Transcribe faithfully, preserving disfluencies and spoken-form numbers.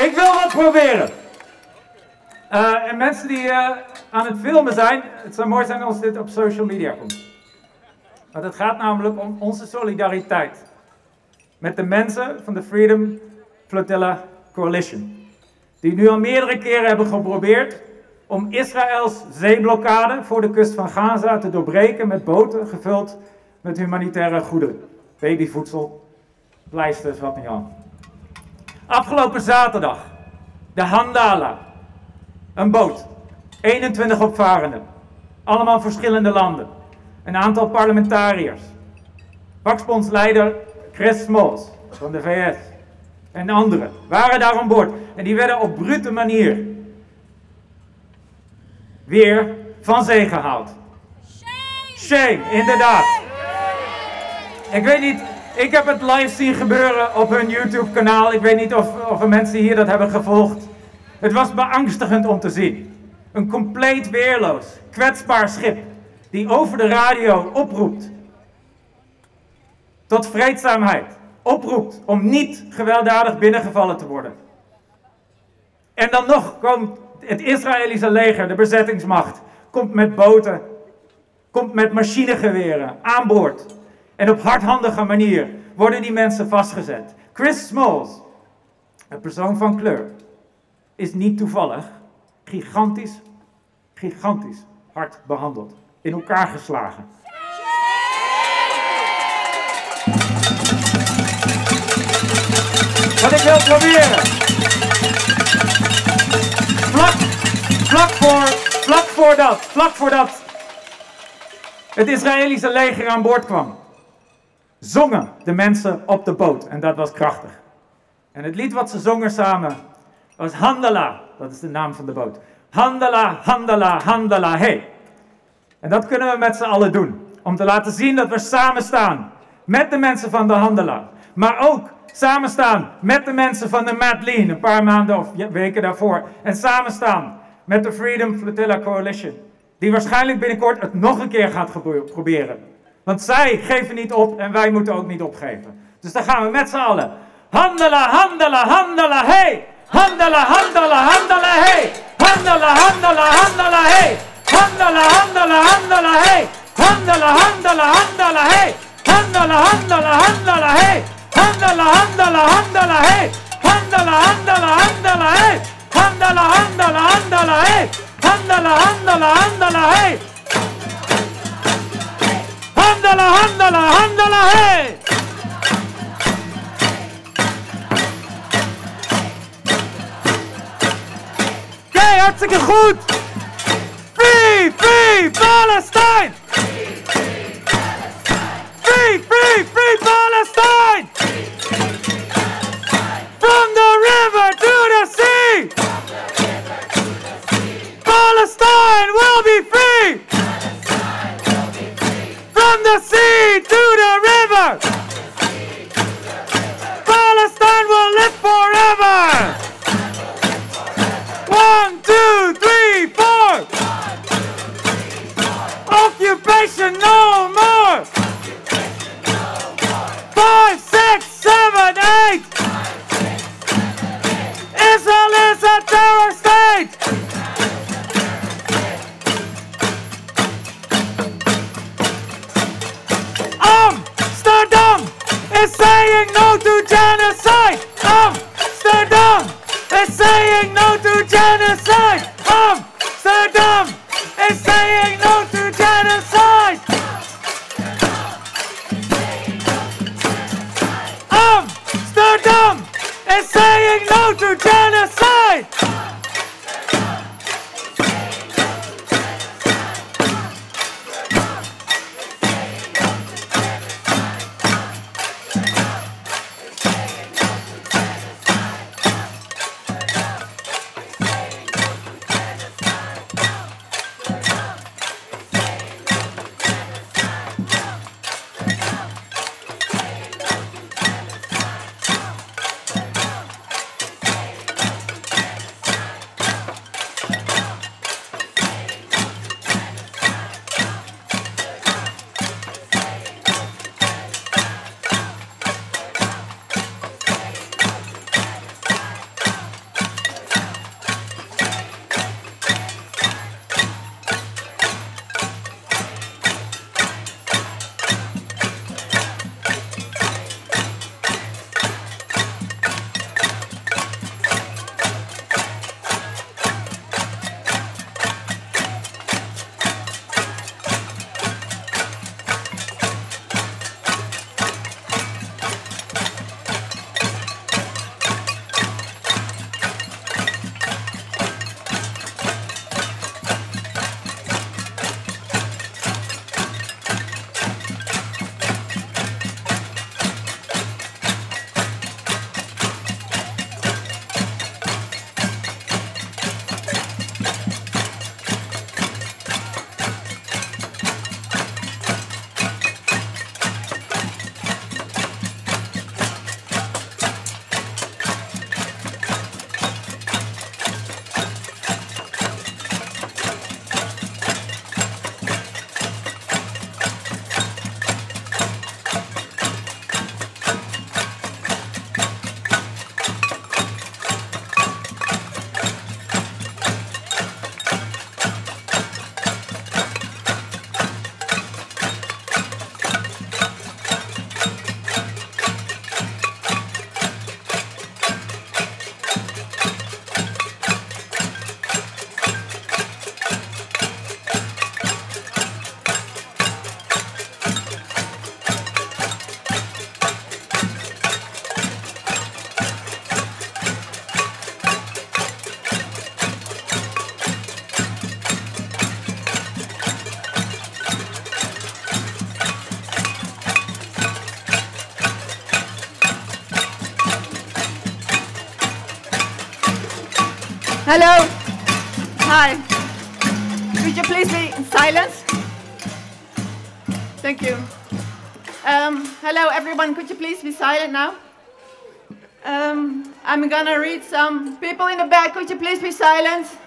Ik wil wat proberen. Uh, en mensen die uh, aan het filmen zijn, het zou mooi zijn als dit op social media komt. Want het gaat namelijk om onze solidariteit met de mensen van de Freedom Flotilla Coalition. Die nu al meerdere keren hebben geprobeerd om Israëls zeeblokkade voor de kust van Gaza te doorbreken met boten gevuld met humanitaire goederen. Babyvoedsel, pleisters, wat niet al. Afgelopen zaterdag, de Handala, een boot, eenentwintig opvarenden, allemaal verschillende landen, een aantal parlementariërs, vakbondsleider Chris Smalls van de V S en anderen waren daar aan boord en die werden op brute manier weer van zee gehaald. Shame, Shame inderdaad. Ik weet niet, ik heb het live zien gebeuren op hun YouTube kanaal. Ik weet niet of, of er mensen hier dat hebben gevolgd. Het was beangstigend om te zien. Een compleet weerloos, kwetsbaar schip die over de radio oproept tot vreedzaamheid. Oproept om niet gewelddadig binnengevallen te worden. En dan nog komt het Israëlische leger, de bezettingsmacht, komt met boten, komt met machinegeweren aan boord. En op hardhandige manier worden die mensen vastgezet. Chris Smalls, een persoon van kleur, is niet toevallig gigantisch, gigantisch hard behandeld. In elkaar geslagen. Wat ik wil proberen. Vlak, vlak, voor, vlak voordat, vlak voordat het Israëlische leger aan boord kwam, zongen de mensen op de boot. En dat was krachtig. En het lied wat ze zongen samen was Handala. Dat is de naam van de boot. Handala, handala, handala, hey. En dat kunnen we met z'n allen doen. Om te laten zien dat we samen staan met de mensen van de Handala. Maar ook samen staan met de mensen van de Madleen, een paar maanden of weken daarvoor. En samen staan met de Freedom Flotilla Coalition. Die waarschijnlijk binnenkort het nog een keer gaat proberen. Want zij geven niet op en wij moeten ook niet opgeven. Dus dan gaan we met z'n allen. Handala, handala, handala, hey! Handala, handala, handala, hey! Handala, handala, handala, hey! Handala, handala, handala, hey! Handala, handala, handala, hey! Handala, handala, handala, hey! Handala, handala, handala, hey! Handala, handala, handala, hey! Handala, handala, handala, hey! Handala, handala, handala, hey! Handala, handala, handala, hey! Oké, hartstikke goed! Free, free Palestine! Free, free, free Palestine! From the river to the sea! Palestine will be free! From the sea to the river! Palestine will live forever! One, two, three, four! Occupation no more! Five, six, seven, eight! Israel is a terror state! Amsterdam is saying no to genocide! Amsterdam is saying no to genocide! Amsterdam is saying no to genocide! Amsterdam is saying no to genocide! Hello. Hi. Could you please be silent? Thank you. Um, hello, everyone. Could you please be silent now? Um, I'm gonna read some people in the back. Could you please be silent?